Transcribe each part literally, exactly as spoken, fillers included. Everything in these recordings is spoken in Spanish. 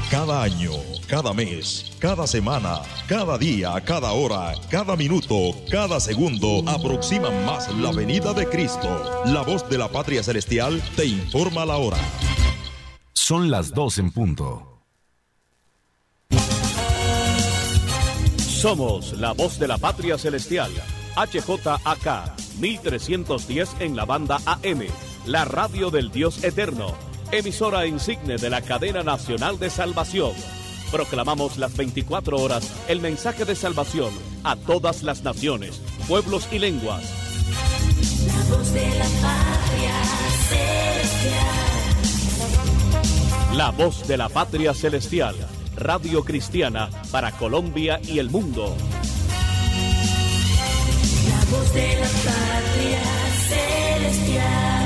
Cada año, cada mes, cada semana, cada día, cada hora, cada minuto, cada segundo aproximan más la venida de Cristo. La voz de la patria celestial te informa la hora. Son las dos en punto. Somos la voz de la patria celestial. H J A K mil trescientos diez en la banda A M, la radio del Dios eterno. Emisora insigne de la cadena nacional de salvación. Proclamamos las veinticuatro horas el mensaje de salvación a todas las naciones, pueblos y lenguas. La voz de la patria celestial. La voz de la patria celestial. Radio cristiana para Colombia y el mundo. La voz de la patria celestial.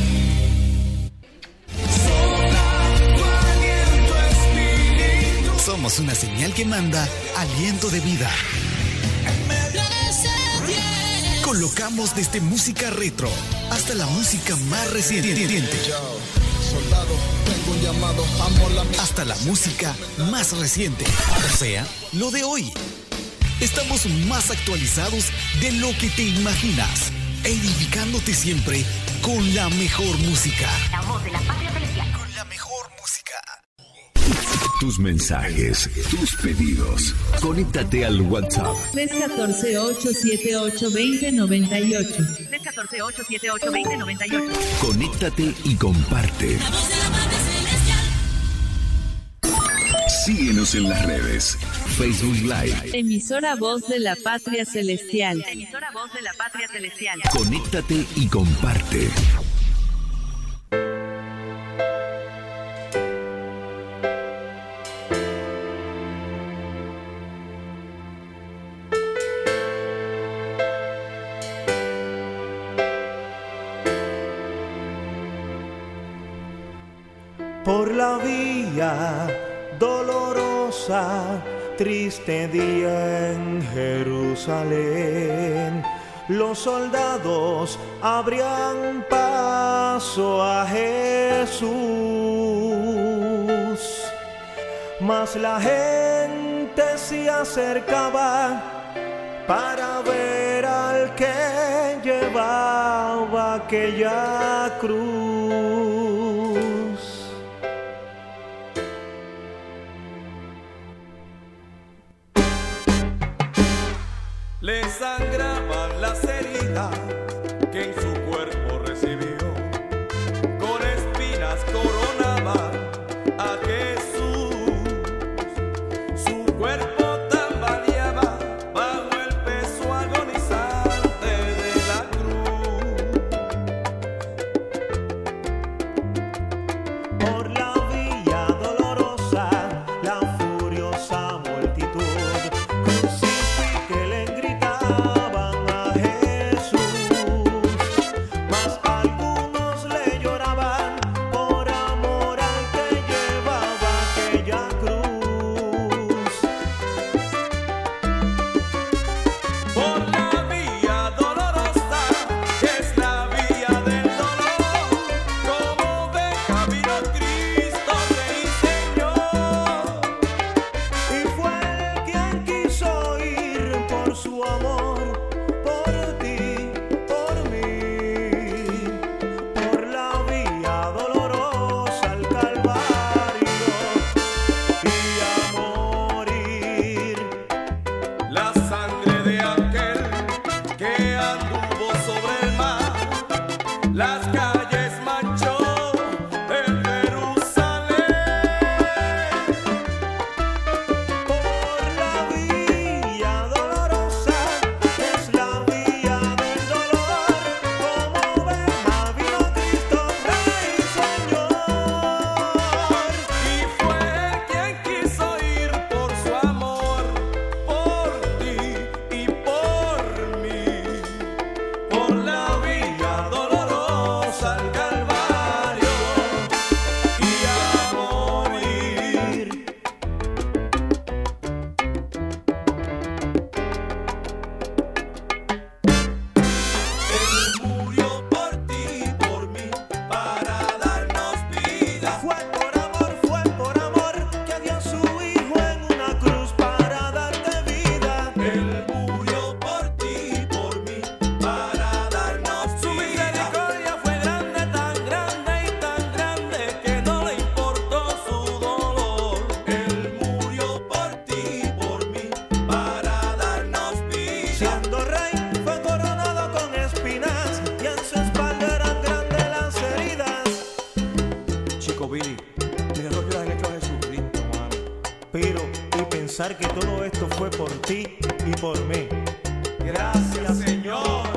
Somos una señal que manda aliento de vida. Colocamos desde música retro hasta la música más reciente. Hasta la música más reciente. O sea, lo de hoy. Estamos más actualizados de lo que te imaginas. Edificándote siempre con la mejor música. La voz de la patria celestial. Con la mejor música. Tus mensajes, tus pedidos. Conéctate al WhatsApp. tres uno cuatro, ocho siete ocho, dos cero nueve ocho. tres uno cuatro, ocho siete ocho, dos cero nueve ocho. Conéctate y comparte. Síguenos en las redes. Facebook Live. Emisora Voz de la Patria Celestial. Emisora Voz de la patria celestial. Conéctate y comparte. Por la vía dolorosa, triste día en Jerusalén, los soldados abrían paso a Jesús, mas la gente se acercaba para ver al que llevaba aquella cruz. Le sangraban las heridas que en su cuerpo recibió, con espinas coronaban a Jesús. Su cuerpo tambaleaba bajo el peso agonizante de la cruz. Por la vía dolorosa, la furiosa multitud crucifica le gritaban a Jesús. Chico Billy, mira lo que le han hecho a Jesucristo, mano. Pero, y pensar que todo esto fue por ti y por mí. Gracias, Señor.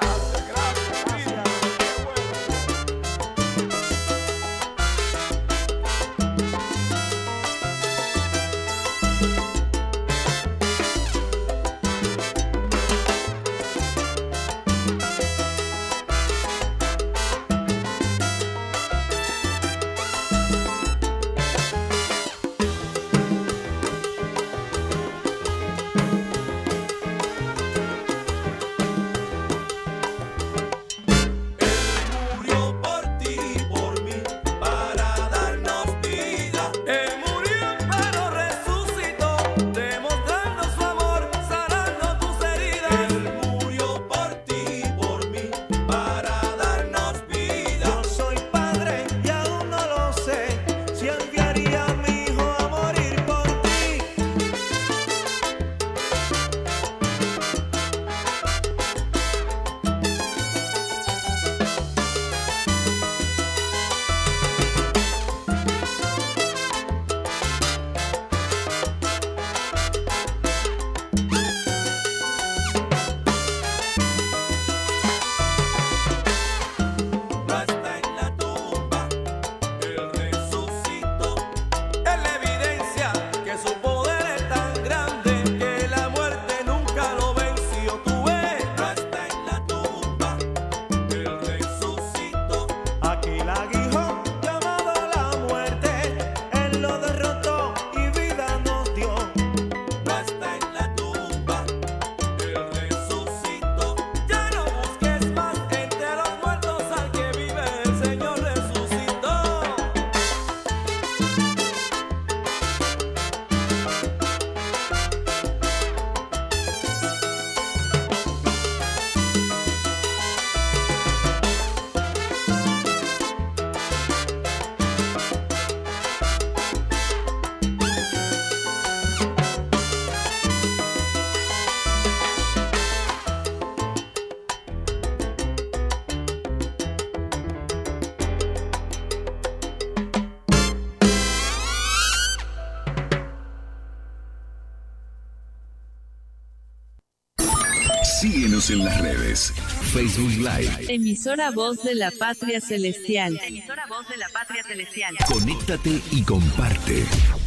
Síguenos en las redes. Facebook Live. Emisora Voz de la Patria Celestial. Emisora Voz de la Patria Celestial. Conéctate y comparte.